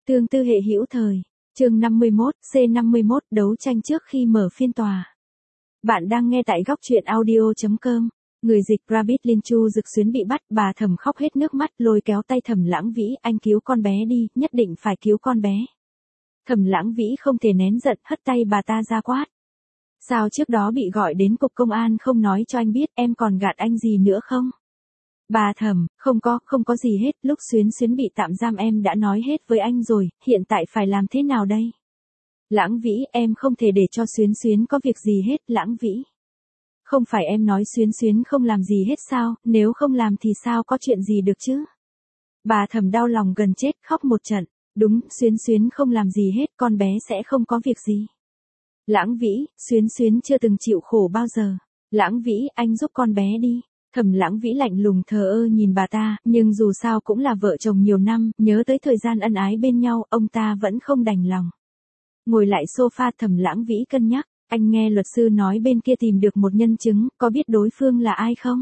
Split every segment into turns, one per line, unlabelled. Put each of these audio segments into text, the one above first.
Tương tư hệ hữu thời. Chương 51, C51 đấu tranh trước khi mở phiên tòa. Bạn đang nghe tại góc truyện audio.com. Người dịch Rabbit Linh Chu Dực Xuyến bị bắt, bà Thẩm khóc hết nước mắt lôi kéo tay Thẩm Lãng Vĩ, anh cứu con bé đi, nhất định phải cứu con bé. Thẩm Lãng Vĩ không thể nén giận, hất tay bà ta ra quát. Sao trước đó bị gọi đến cục công an không nói cho anh biết, em còn gạt anh gì nữa không? Bà Thẩm, không có gì hết, lúc Xuyến bị tạm giam em đã nói hết với anh rồi, hiện tại phải làm thế nào đây? Lãng Vĩ, em không thể để cho Xuyến có việc gì hết, Lãng Vĩ. Không phải em nói Xuyến không làm gì hết sao, nếu không làm thì sao có chuyện gì được chứ? Bà Thẩm đau lòng gần chết, khóc một trận. Đúng, Xuyến không làm gì hết, con bé sẽ không có việc gì. Lãng Vĩ, Xuyến chưa từng chịu khổ bao giờ. Lãng Vĩ, anh giúp con bé đi. Thẩm Lãng Vĩ lạnh lùng thờ ơ nhìn bà ta, nhưng dù sao cũng là vợ chồng nhiều năm, nhớ tới thời gian ân ái bên nhau, ông ta vẫn không đành lòng. Ngồi lại sofa, Thẩm Lãng Vĩ cân nhắc, anh nghe luật sư nói bên kia tìm được một nhân chứng, có biết đối phương là ai không?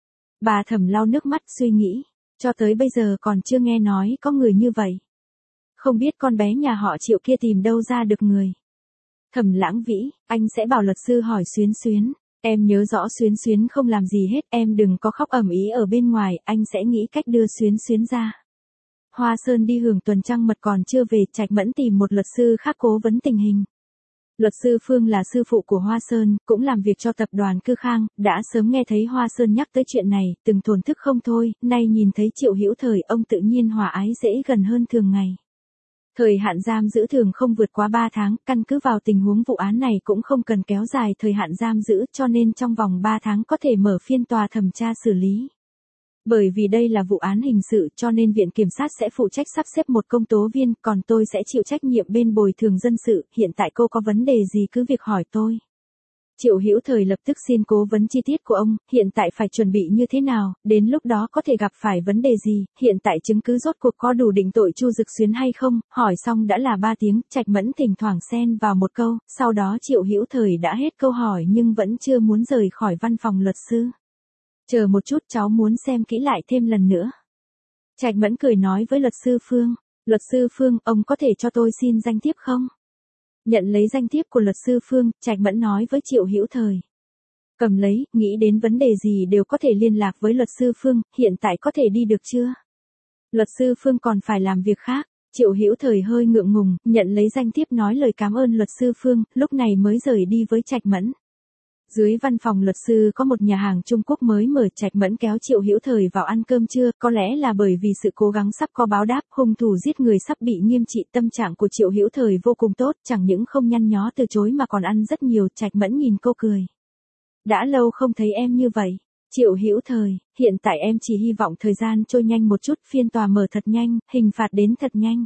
Bà Thẩm lau nước mắt suy nghĩ, cho tới bây giờ còn chưa nghe nói có người như vậy. Không biết con bé nhà họ Triệu kia tìm đâu ra được người. Thẩm Lãng Vĩ, anh sẽ bảo luật sư hỏi Xuyến. Em nhớ rõ Xuyến không làm gì hết, em đừng có khóc ầm ĩ ở bên ngoài, anh sẽ nghĩ cách đưa Xuyến ra. Hoa Sơn đi hưởng tuần trăng mật còn chưa về, Trạch Mẫn tìm một luật sư khác cố vấn tình hình. Luật sư Phương là sư phụ của Hoa Sơn, cũng làm việc cho tập đoàn Cư Khang, đã sớm nghe thấy Hoa Sơn nhắc tới chuyện này, từng thổn thức không thôi, nay nhìn thấy Triệu Hữu Thời, ông tự nhiên hòa ái dễ gần hơn thường ngày. Thời hạn giam giữ thường không vượt quá 3 tháng, căn cứ vào tình huống vụ án này cũng không cần kéo dài thời hạn giam giữ, cho nên trong vòng 3 tháng có thể mở phiên tòa thẩm tra xử lý. Bởi vì đây là vụ án hình sự cho nên Viện Kiểm sát sẽ phụ trách sắp xếp một công tố viên, còn tôi sẽ chịu trách nhiệm bên bồi thường dân sự, hiện tại cô có vấn đề gì cứ việc hỏi tôi. Triệu Hữu Thời lập tức xin cố vấn chi tiết của ông, hiện tại phải chuẩn bị như thế nào, đến lúc đó có thể gặp phải vấn đề gì, hiện tại chứng cứ rốt cuộc có đủ định tội Chu Dực Xuyến hay không, hỏi xong đã là 3 tiếng, Trạch Mẫn thỉnh thoảng xen vào một câu, sau đó Triệu Hữu Thời đã hết câu hỏi nhưng vẫn chưa muốn rời khỏi văn phòng luật sư. Chờ một chút, cháu muốn xem kỹ lại thêm lần nữa. Trạch Mẫn cười nói với luật sư Phương, luật sư Phương, ông có thể cho tôi xin danh thiếp không? Nhận lấy danh thiếp của luật sư Phương, Trạch Mẫn nói với Triệu Hữu Thời. Cầm lấy, nghĩ đến vấn đề gì đều có thể liên lạc với luật sư Phương, hiện tại có thể đi được chưa? Luật sư Phương còn phải làm việc khác. Triệu Hữu Thời hơi ngượng ngùng, nhận lấy danh thiếp nói lời cảm ơn luật sư Phương, lúc này mới rời đi với Trạch Mẫn. Dưới văn phòng luật sư có một nhà hàng Trung Quốc mới mở, Trạch Mẫn kéo Triệu Hữu Thời vào ăn cơm trưa, có lẽ là bởi vì sự cố gắng sắp có báo đáp, hung thủ giết người sắp bị nghiêm trị, tâm trạng của Triệu Hữu Thời vô cùng tốt, chẳng những không nhăn nhó từ chối mà còn ăn rất nhiều. Trạch Mẫn nhìn cô cười. Đã lâu không thấy em như vậy. Triệu Hữu Thời, hiện tại em chỉ hy vọng thời gian trôi nhanh một chút, phiên tòa mở thật nhanh, hình phạt đến thật nhanh.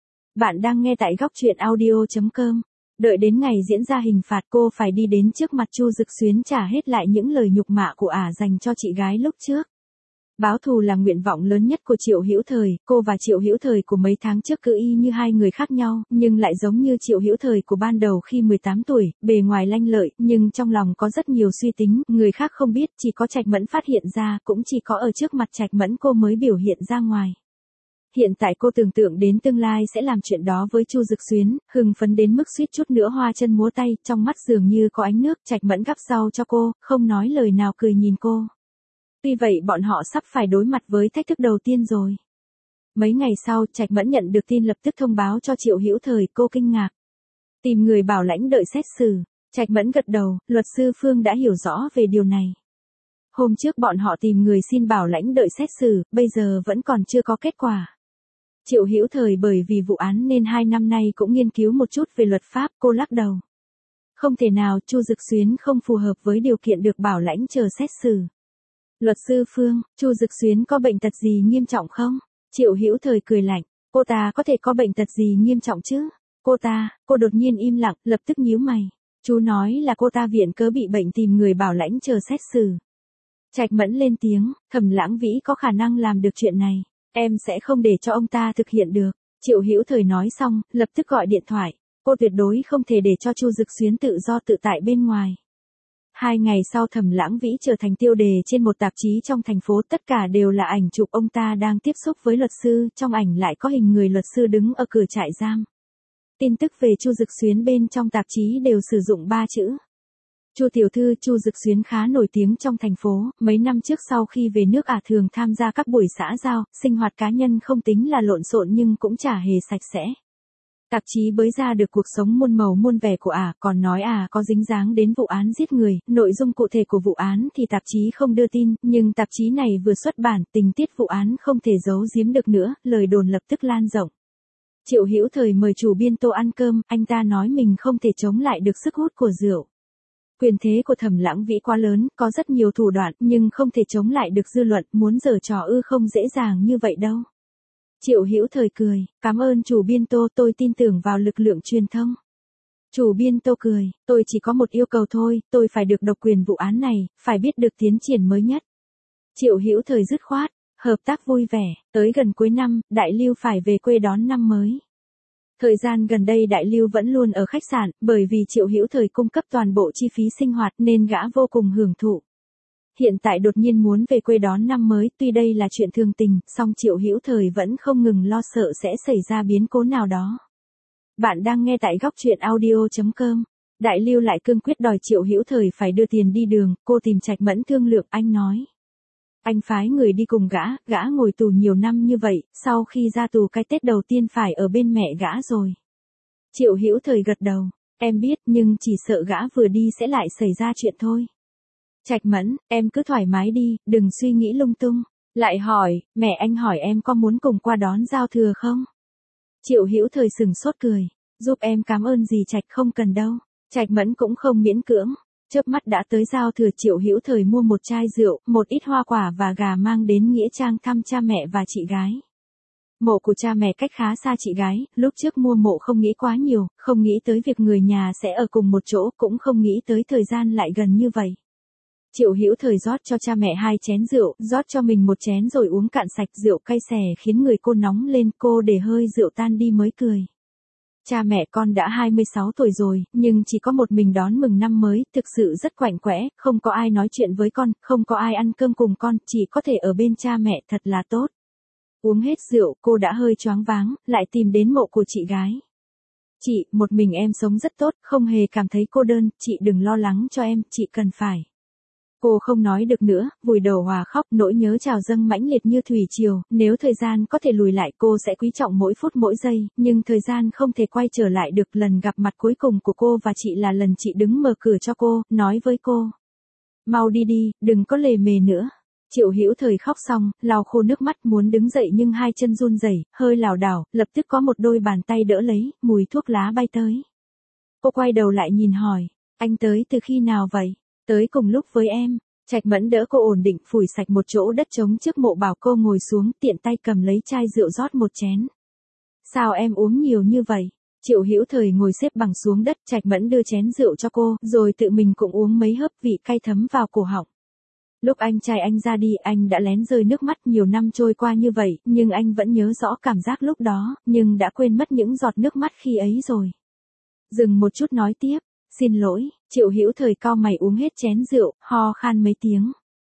Bạn đang nghe tại góc truyện audio.com. Đợi đến ngày diễn ra hình phạt cô phải đi đến trước mặt Chu Dực Xuyến trả hết lại những lời nhục mạ của ả dành cho chị gái lúc trước. Báo thù là nguyện vọng lớn nhất của Triệu Hữu Thời, cô và Triệu Hữu Thời của mấy tháng trước cứ y như hai người khác nhau, nhưng lại giống như Triệu Hữu Thời của ban đầu khi 18 tuổi, bề ngoài lanh lợi, nhưng trong lòng có rất nhiều suy tính, người khác không biết, chỉ có Trạch Mẫn phát hiện ra, cũng chỉ có ở trước mặt Trạch Mẫn cô mới biểu hiện ra ngoài. Hiện tại cô tưởng tượng đến tương lai sẽ làm chuyện đó với Chu Dực Xuyến, hưng phấn đến mức suýt chút nữa hoa chân múa tay, trong mắt dường như có ánh nước. Trạch Mẫn gắp rau cho cô, không nói lời nào cười nhìn cô. Tuy vậy bọn họ sắp phải đối mặt với thách thức đầu tiên rồi. Mấy ngày sau, Trạch Mẫn nhận được tin lập tức thông báo cho Triệu Hữu Thời, cô kinh ngạc. Tìm người bảo lãnh đợi xét xử. Trạch Mẫn gật đầu, luật sư Phương đã hiểu rõ về điều này. Hôm trước bọn họ tìm người xin bảo lãnh đợi xét xử, bây giờ vẫn còn chưa có kết quả. Triệu Hữu Thời bởi vì vụ án nên 2 năm nay cũng nghiên cứu một chút về luật pháp, cô lắc đầu. Không thể nào, Chu Dực Xuyến không phù hợp với điều kiện được bảo lãnh chờ xét xử. Luật sư Phương, Chu Dực Xuyến có bệnh tật gì nghiêm trọng không? Triệu Hữu Thời cười lạnh, cô ta có thể có bệnh tật gì nghiêm trọng chứ? Cô đột nhiên im lặng, lập tức nhíu mày. Chú nói là cô ta viện cớ bị bệnh tìm người bảo lãnh chờ xét xử. Trạch Mẫn lên tiếng, Thẩm Lãng Vĩ có khả năng làm được chuyện này. Em sẽ không để cho ông ta thực hiện được. Triệu Hữu Thời nói xong, lập tức gọi điện thoại. Cô tuyệt đối không thể để cho Chu Dực Xuyến tự do tự tại bên ngoài. 2 ngày sau Thẩm Lãng Vĩ trở thành tiêu đề trên một tạp chí trong thành phố, tất cả đều là ảnh chụp ông ta đang tiếp xúc với luật sư, trong ảnh lại có hình người luật sư đứng ở cửa trại giam. Tin tức về Chu Dực Xuyến bên trong tạp chí đều sử dụng 3 chữ. Chu tiểu thư. Chu Dực Xuyến khá nổi tiếng trong thành phố, mấy năm trước sau khi về nước thường tham gia các buổi xã giao, sinh hoạt cá nhân không tính là lộn xộn nhưng cũng chả hề sạch sẽ. Tạp chí bới ra được cuộc sống muôn màu muôn vẻ của còn nói có dính dáng đến vụ án giết người, nội dung cụ thể của vụ án thì tạp chí không đưa tin, nhưng tạp chí này vừa xuất bản, tình tiết vụ án không thể giấu giếm được nữa, lời đồn lập tức lan rộng. Triệu Hữu Thời mời chủ biên Tô ăn cơm, anh ta nói mình không thể chống lại được sức hút của rượu. Quyền thế của Thẩm Lãng Vĩ quá lớn, có rất nhiều thủ đoạn, nhưng không thể chống lại được dư luận, muốn giở trò không dễ dàng như vậy đâu. Triệu Hữu Thời cười, cảm ơn chủ biên Tô, tôi tin tưởng vào lực lượng truyền thông. Chủ biên Tô cười, tôi chỉ có một yêu cầu thôi, tôi phải được độc quyền vụ án này, phải biết được tiến triển mới nhất. Triệu Hữu Thời dứt khoát, hợp tác vui vẻ, tới gần cuối năm, Đại Lưu phải về quê đón năm mới. Thời gian gần đây Đại Lưu vẫn luôn ở khách sạn, bởi vì Triệu Hữu Thời cung cấp toàn bộ chi phí sinh hoạt nên gã vô cùng hưởng thụ. Hiện tại đột nhiên muốn về quê đón năm mới, tuy đây là chuyện thường tình, song Triệu Hữu Thời vẫn không ngừng lo sợ sẽ xảy ra biến cố nào đó. Bạn đang nghe tại góc truyện audio.com. Đại Lưu lại cương quyết đòi Triệu Hữu Thời phải đưa tiền đi đường, cô tìm Trạch Mẫn thương lượng, anh nói. Anh phái người đi cùng gã ngồi tù nhiều năm như vậy, sau khi ra tù cái Tết đầu tiên phải ở bên mẹ gã rồi. Triệu Hữu Thời gật đầu, em biết nhưng chỉ sợ gã vừa đi sẽ lại xảy ra chuyện thôi. Trạch Mẫn, em cứ thoải mái đi, đừng suy nghĩ lung tung. Lại hỏi, mẹ anh hỏi em có muốn cùng qua đón giao thừa không? Triệu Hữu Thời sừng sốt cười, giúp em cảm ơn gì Trạch, không cần đâu. Trạch Mẫn cũng không miễn cưỡng. Chớp mắt đã tới giao thừa, Triệu Hữu Thời mua một chai rượu, một ít hoa quả và gà mang đến nghĩa trang thăm cha mẹ và chị gái. Mộ của cha mẹ cách khá xa chị gái, lúc trước mua mộ không nghĩ quá nhiều, không nghĩ tới việc người nhà sẽ ở cùng một chỗ, cũng không nghĩ tới thời gian lại gần như vậy. Triệu Hữu Thời rót cho cha mẹ 2 chén rượu, rót cho mình 1 chén rồi uống cạn sạch, rượu cay xè khiến người cô nóng lên, cô để hơi rượu tan đi mới cười. Cha mẹ con đã 26 tuổi rồi, nhưng chỉ có một mình đón mừng năm mới, thực sự rất quạnh quẽ, không có ai nói chuyện với con, không có ai ăn cơm cùng con, chỉ có thể ở bên cha mẹ, thật là tốt. Uống hết rượu, cô đã hơi choáng váng, lại tìm đến mộ của chị gái. Chị, một mình em sống rất tốt, không hề cảm thấy cô đơn, chị đừng lo lắng cho em, chị cần phải. Cô không nói được nữa, vùi đầu hòa khóc, nỗi nhớ trào dâng mãnh liệt như thủy triều, nếu thời gian có thể lùi lại cô sẽ quý trọng mỗi phút mỗi giây, nhưng thời gian không thể quay trở lại được. Lần gặp mặt cuối cùng của cô và chị là lần chị đứng mở cửa cho cô, nói với cô. Mau đi đi, đừng có lề mề nữa. Triệu Hữu Thời khóc xong, lau khô nước mắt muốn đứng dậy nhưng 2 chân run rẩy, hơi lảo đảo, lập tức có một đôi bàn tay đỡ lấy, mùi thuốc lá bay tới. Cô quay đầu lại nhìn hỏi, anh tới từ khi nào vậy? Tới cùng lúc với em. Trạch Mẫn đỡ cô ổn định, phủi sạch một chỗ đất trống trước mộ, bảo cô ngồi xuống, tiện tay cầm lấy chai rượu rót 1 chén. Sao em uống nhiều như vậy? Triệu Hữu Thời ngồi xếp bằng xuống đất, Trạch Mẫn đưa chén rượu cho cô, rồi tự mình cũng uống mấy hớp, vị cay thấm vào cổ họng. Lúc anh trai anh ra đi, anh đã lén rơi nước mắt, nhiều năm trôi qua như vậy, nhưng anh vẫn nhớ rõ cảm giác lúc đó, nhưng đã quên mất những giọt nước mắt khi ấy rồi. Dừng một chút nói tiếp. Xin lỗi, Triệu Hữu Thời cau mày uống hết chén rượu, ho khan mấy tiếng.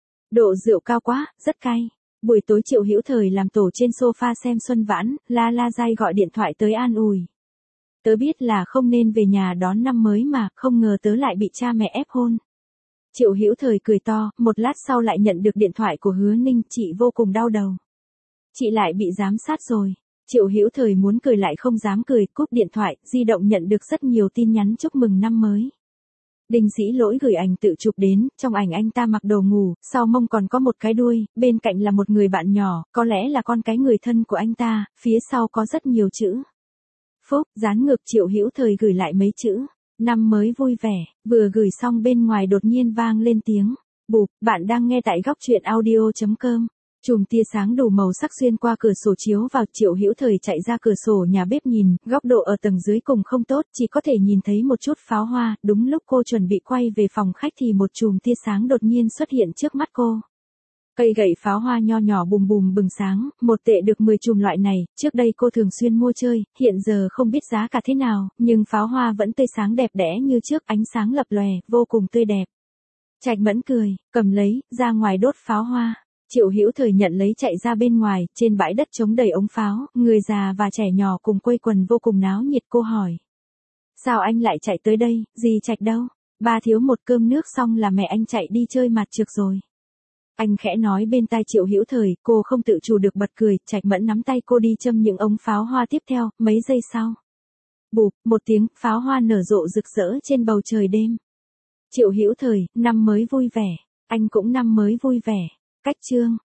Độ rượu cao quá, rất cay. Buổi tối Triệu Hữu Thời làm tổ trên sofa xem Xuân Vãn, La Giai gọi điện thoại tới an ủi. Tớ biết là không nên về nhà đón năm mới mà, không ngờ tớ lại bị cha mẹ ép hôn. Triệu Hữu Thời cười to, một lát sau lại nhận được điện thoại của Hứa Ninh, chị vô cùng đau đầu. Chị lại bị giám sát rồi. Triệu Hữu Thời muốn cười lại không dám cười, cúp điện thoại, di động nhận được rất nhiều tin nhắn chúc mừng năm mới. Đinh Sĩ Lỗi gửi ảnh tự chụp đến, trong ảnh anh ta mặc đồ ngủ, sau mông còn có một cái đuôi, bên cạnh là một người bạn nhỏ, có lẽ là con cái người thân của anh ta, phía sau có rất nhiều chữ. Phúc, dán ngược. Triệu Hữu Thời gửi lại mấy chữ, năm mới vui vẻ, vừa gửi xong bên ngoài đột nhiên vang lên tiếng. Bụp, bạn đang nghe tại góc truyện audio.com. Chùm tia sáng đủ màu sắc xuyên qua cửa sổ chiếu vào, Triệu Hữu Thời chạy ra cửa sổ nhà bếp nhìn, góc độ ở tầng dưới cùng không tốt, chỉ có thể nhìn thấy một chút pháo hoa, đúng lúc cô chuẩn bị quay về phòng khách thì một chùm tia sáng đột nhiên xuất hiện trước mắt cô. Cây gậy pháo hoa nho nhỏ bùm bùm bừng sáng, 1 tệ được 10 chùm loại này, trước đây cô thường xuyên mua chơi, hiện giờ không biết giá cả thế nào, nhưng pháo hoa vẫn tươi sáng đẹp đẽ như trước, ánh sáng lập lòe, vô cùng tươi đẹp. Trạch Mẫn cười, cầm lấy, ra ngoài đốt pháo hoa. Triệu Hữu Thời nhận lấy chạy ra bên ngoài, trên bãi đất trống đầy ống pháo, người già và trẻ nhỏ cùng quây quần vô cùng náo nhiệt. Cô hỏi. Sao anh lại chạy tới đây, dì Trạch đâu? Ba thiếu một cơm nước xong là mẹ anh chạy đi chơi mặt trược rồi. Anh khẽ nói bên tai Triệu Hữu Thời, cô không tự chủ được bật cười. Trạch Mẫn nắm tay cô đi châm những ống pháo hoa tiếp theo, mấy giây sau. Bụp, một tiếng, pháo hoa nở rộ rực rỡ trên bầu trời đêm. Triệu Hữu Thời, năm mới vui vẻ. Anh cũng năm mới vui vẻ. Cách chương.